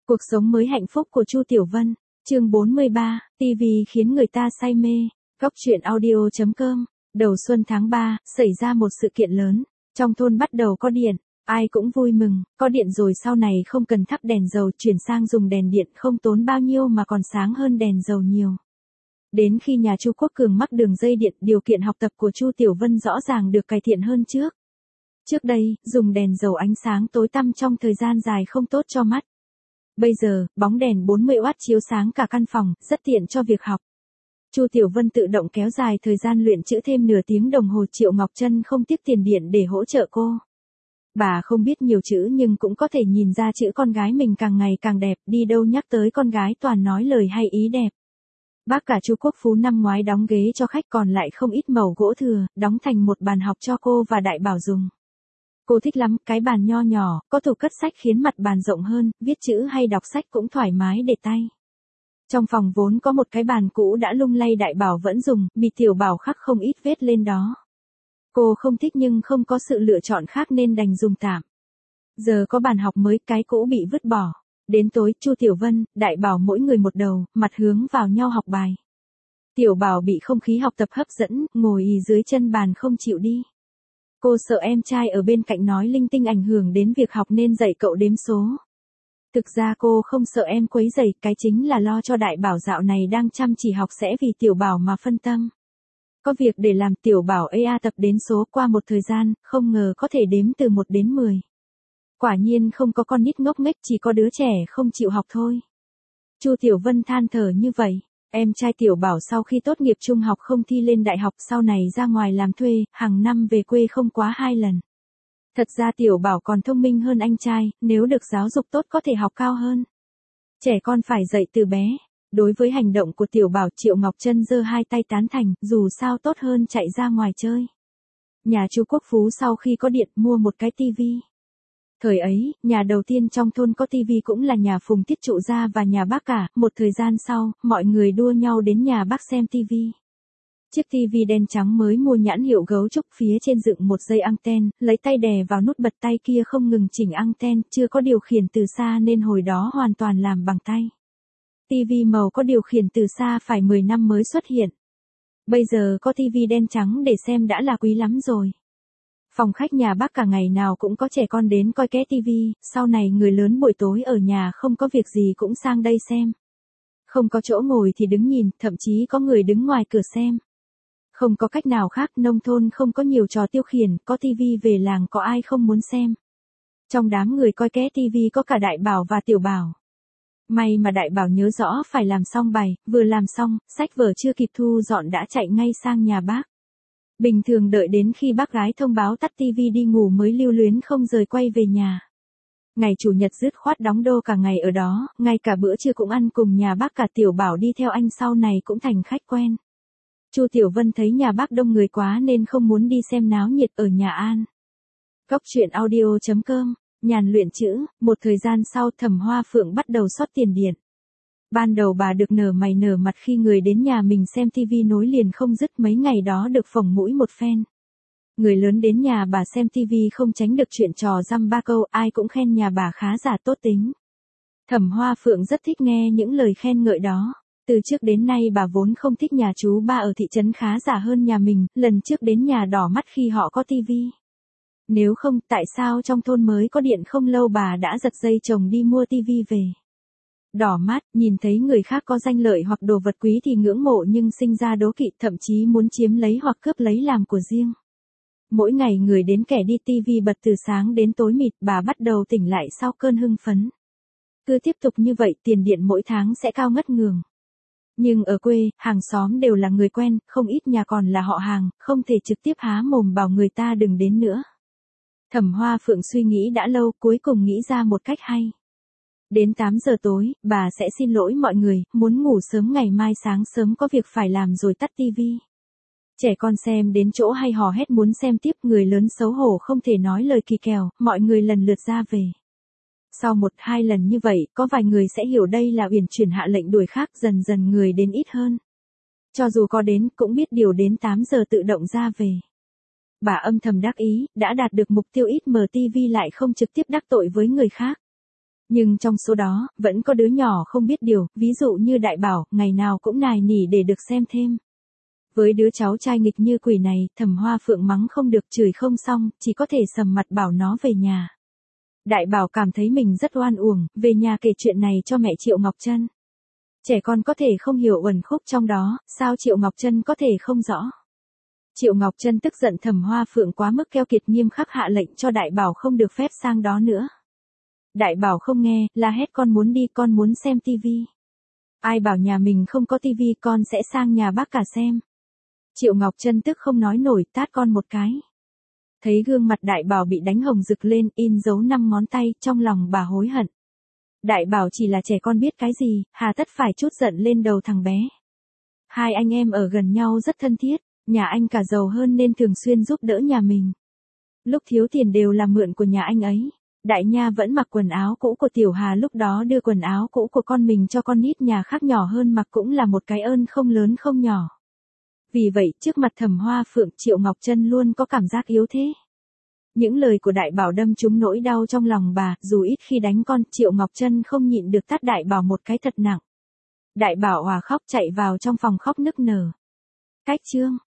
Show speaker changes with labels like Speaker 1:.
Speaker 1: Cuộc sống mới hạnh phúc của Chu Tiểu Vân, chương 43, TV khiến người ta say mê, góc truyện audio.com. Đầu xuân tháng 3, xảy ra một sự kiện lớn, trong thôn bắt đầu có điện, ai cũng vui mừng, có điện rồi sau này không cần thắp đèn dầu, chuyển sang dùng đèn điện không tốn bao nhiêu mà còn sáng hơn đèn dầu nhiều. Đến khi nhà Chu Quốc Cường mắc đường dây điện, điều kiện học tập của Chu Tiểu Vân rõ ràng được cải thiện hơn trước. Trước đây, dùng đèn dầu ánh sáng tối tăm trong thời gian dài không tốt cho mắt. Bây giờ, bóng đèn 40W chiếu sáng cả căn phòng, rất tiện cho việc học. Chu Tiểu Vân tự động kéo dài thời gian luyện chữ thêm nửa tiếng đồng hồ. Triệu Ngọc Trân không tiếc tiền điện để hỗ trợ cô. Bà không biết nhiều chữ nhưng cũng có thể nhìn ra chữ con gái mình càng ngày càng đẹp, đi đâu nhắc tới con gái toàn nói lời hay ý đẹp. Bác cả Chu Quốc Phú năm ngoái đóng ghế cho khách còn lại không ít mẩu gỗ thừa, đóng thành một bàn học cho cô và Đại Bảo dùng. Cô thích lắm, cái bàn nho nhỏ, có tủ cất sách khiến mặt bàn rộng hơn, viết chữ hay đọc sách cũng thoải mái để tay. Trong phòng vốn có một cái bàn cũ đã lung lay, Đại Bảo vẫn dùng, bị Tiểu Bảo khắc không ít vết lên đó. Cô không thích nhưng không có sự lựa chọn khác nên đành dùng tạm. Giờ có bàn học mới, cái cũ bị vứt bỏ. Đến tối, Chu Tiểu Vân, Đại Bảo mỗi người một đầu, mặt hướng vào nhau học bài. Tiểu Bảo bị không khí học tập hấp dẫn, ngồi ì dưới chân bàn không chịu đi. Cô sợ em trai ở bên cạnh nói linh tinh ảnh hưởng đến việc học nên dạy cậu đếm số. Thực ra cô không sợ em quấy rầy, cái chính là lo cho Đại Bảo dạo này đang chăm chỉ học sẽ vì Tiểu Bảo mà phân tâm. Có việc để làm, Tiểu Bảo tập đến số, qua một thời gian, không ngờ có thể đếm từ 1 đến 10. Quả nhiên không có con nít ngốc nghếch, chỉ có đứa trẻ không chịu học thôi. Chu Tiểu Vân than thở như vậy. Em trai Tiểu Bảo sau khi tốt nghiệp trung học không thi lên đại học, sau này ra ngoài làm thuê, hàng năm về quê không quá 2 lần. Thật ra Tiểu Bảo còn thông minh hơn anh trai, nếu được giáo dục tốt có thể học cao hơn. Trẻ con phải dạy từ bé. Đối với hành động của Tiểu Bảo, Triệu Ngọc Trân giơ hai tay tán thành, dù sao tốt hơn chạy ra ngoài chơi. Nhà Chu Quốc Phú sau khi có điện mua một cái tivi. Thời ấy, nhà đầu tiên trong thôn có tivi cũng là nhà Phùng Tiết Trụ gia và nhà bác cả. Một thời gian sau, mọi người đua nhau đến nhà bác xem tivi. Chiếc tivi đen trắng mới mua nhãn hiệu Gấu Trúc, phía trên dựng một dây anten, lấy tay đè vào nút bật, tay kia không ngừng chỉnh anten, chưa có điều khiển từ xa nên hồi đó hoàn toàn làm bằng tay. Tivi màu có điều khiển từ xa phải 10 năm mới xuất hiện. Bây giờ có tivi đen trắng để xem đã là quý lắm rồi. Phòng khách nhà bác cả ngày nào cũng có trẻ con đến coi ké tivi, sau này người lớn buổi tối ở nhà không có việc gì cũng sang đây xem. Không có chỗ ngồi thì đứng nhìn, thậm chí có người đứng ngoài cửa xem. Không có cách nào khác, nông thôn không có nhiều trò tiêu khiển, có tivi về làng có ai không muốn xem. Trong đám người coi ké tivi có cả Đại Bảo và Tiểu Bảo. May mà Đại Bảo nhớ rõ phải làm xong bài, vừa làm xong, sách vở chưa kịp thu dọn đã chạy ngay sang nhà bác. Bình thường đợi đến khi bác gái thông báo tắt tivi đi ngủ mới lưu luyến không rời quay về nhà. Ngày chủ nhật dứt khoát đóng đô cả ngày ở đó, ngay cả bữa trưa cũng ăn cùng nhà bác cả. Tiểu Bảo đi theo anh sau này cũng thành khách quen. Chu Tiểu Vân thấy nhà bác đông người quá nên không muốn đi xem náo nhiệt ở nhà An. Góc truyện audio.com, nhàn luyện chữ. Một thời gian sau, Thẩm Hoa Phượng bắt đầu sót tiền điện. Ban đầu bà được nở mày nở mặt khi người đến nhà mình xem tivi nối liền không dứt, mấy ngày đó được phồng mũi một phen. Người lớn đến nhà bà xem tivi không tránh được chuyện trò dăm ba câu, ai cũng khen nhà bà khá giả tốt tính. Thẩm Hoa Phượng rất thích nghe những lời khen ngợi đó. Từ trước đến nay bà vốn không thích nhà chú ba ở thị trấn khá giả hơn nhà mình, lần trước đến nhà đỏ mắt khi họ có tivi. Nếu không, tại sao trong thôn mới có điện không lâu bà đã giật dây chồng đi mua tivi về. Đỏ mắt, nhìn thấy người khác có danh lợi hoặc đồ vật quý thì ngưỡng mộ nhưng sinh ra đố kỵ, thậm chí muốn chiếm lấy hoặc cướp lấy làm của riêng. Mỗi ngày người đến kẻ đi, tivi bật từ sáng đến tối mịt, bà bắt đầu tỉnh lại sau cơn hưng phấn. Cứ tiếp tục như vậy, tiền điện mỗi tháng sẽ cao ngất ngường. Nhưng ở quê, hàng xóm đều là người quen, không ít nhà còn là họ hàng, không thể trực tiếp há mồm bảo người ta đừng đến nữa. Thẩm Hoa Phượng suy nghĩ đã lâu, cuối cùng nghĩ ra một cách hay. Đến 8 giờ tối, bà sẽ xin lỗi mọi người, muốn ngủ sớm, ngày mai sáng sớm có việc phải làm rồi tắt tivi. Trẻ con xem đến chỗ hay hò hét muốn xem tiếp, người lớn xấu hổ không thể nói lời kỳ kèo, mọi người lần lượt ra về. Sau 1-2 lần như vậy, có vài người sẽ hiểu đây là uyển chuyển hạ lệnh đuổi khác, dần dần người đến ít hơn. Cho dù có đến, cũng biết điều đến 8 giờ tự động ra về. Bà âm thầm đắc ý, đã đạt được mục tiêu ít mở tivi lại không trực tiếp đắc tội với người khác. Nhưng trong số đó, vẫn có đứa nhỏ không biết điều, ví dụ như Đại Bảo, ngày nào cũng nài nỉ để được xem thêm. Với đứa cháu trai nghịch như quỷ này, Thẩm Hoa Phượng mắng không được chửi không xong, chỉ có thể sầm mặt bảo nó về nhà. Đại Bảo cảm thấy mình rất oan uổng, về nhà kể chuyện này cho mẹ Triệu Ngọc Trân. Trẻ con có thể không hiểu uẩn khúc trong đó, sao Triệu Ngọc Trân có thể không rõ. Triệu Ngọc Trân tức giận Thẩm Hoa Phượng quá mức keo kiệt, nghiêm khắc hạ lệnh cho Đại Bảo không được phép sang đó nữa. Đại Bảo không nghe, la hét con muốn đi, con muốn xem tivi. Ai bảo nhà mình không có tivi, con sẽ sang nhà bác cả xem. Triệu Ngọc Trân tức không nói nổi, tát con một cái. Thấy gương mặt Đại Bảo bị đánh hồng rực lên, in dấu 5 ngón tay, trong lòng bà hối hận. Đại Bảo chỉ là trẻ con biết cái gì, hà tất phải trút giận lên đầu thằng bé. Hai anh em ở gần nhau rất thân thiết, nhà anh cả giàu hơn nên thường xuyên giúp đỡ nhà mình. Lúc thiếu tiền đều là mượn của nhà anh ấy. Đại Nha vẫn mặc quần áo cũ của Tiểu Hà, lúc đó đưa quần áo cũ của con mình cho con nít nhà khác nhỏ hơn mặc cũng là một cái ơn không lớn không nhỏ. Vì vậy, trước mặt Thẩm Hoa Phượng, Triệu Ngọc Trân luôn có cảm giác yếu thế. Những lời của Đại Bảo đâm trúng nỗi đau trong lòng bà, dù ít khi đánh con, Triệu Ngọc Trân không nhịn được tát Đại Bảo một cái thật nặng. Đại Bảo òa khóc chạy vào trong phòng khóc nức nở. Cách chương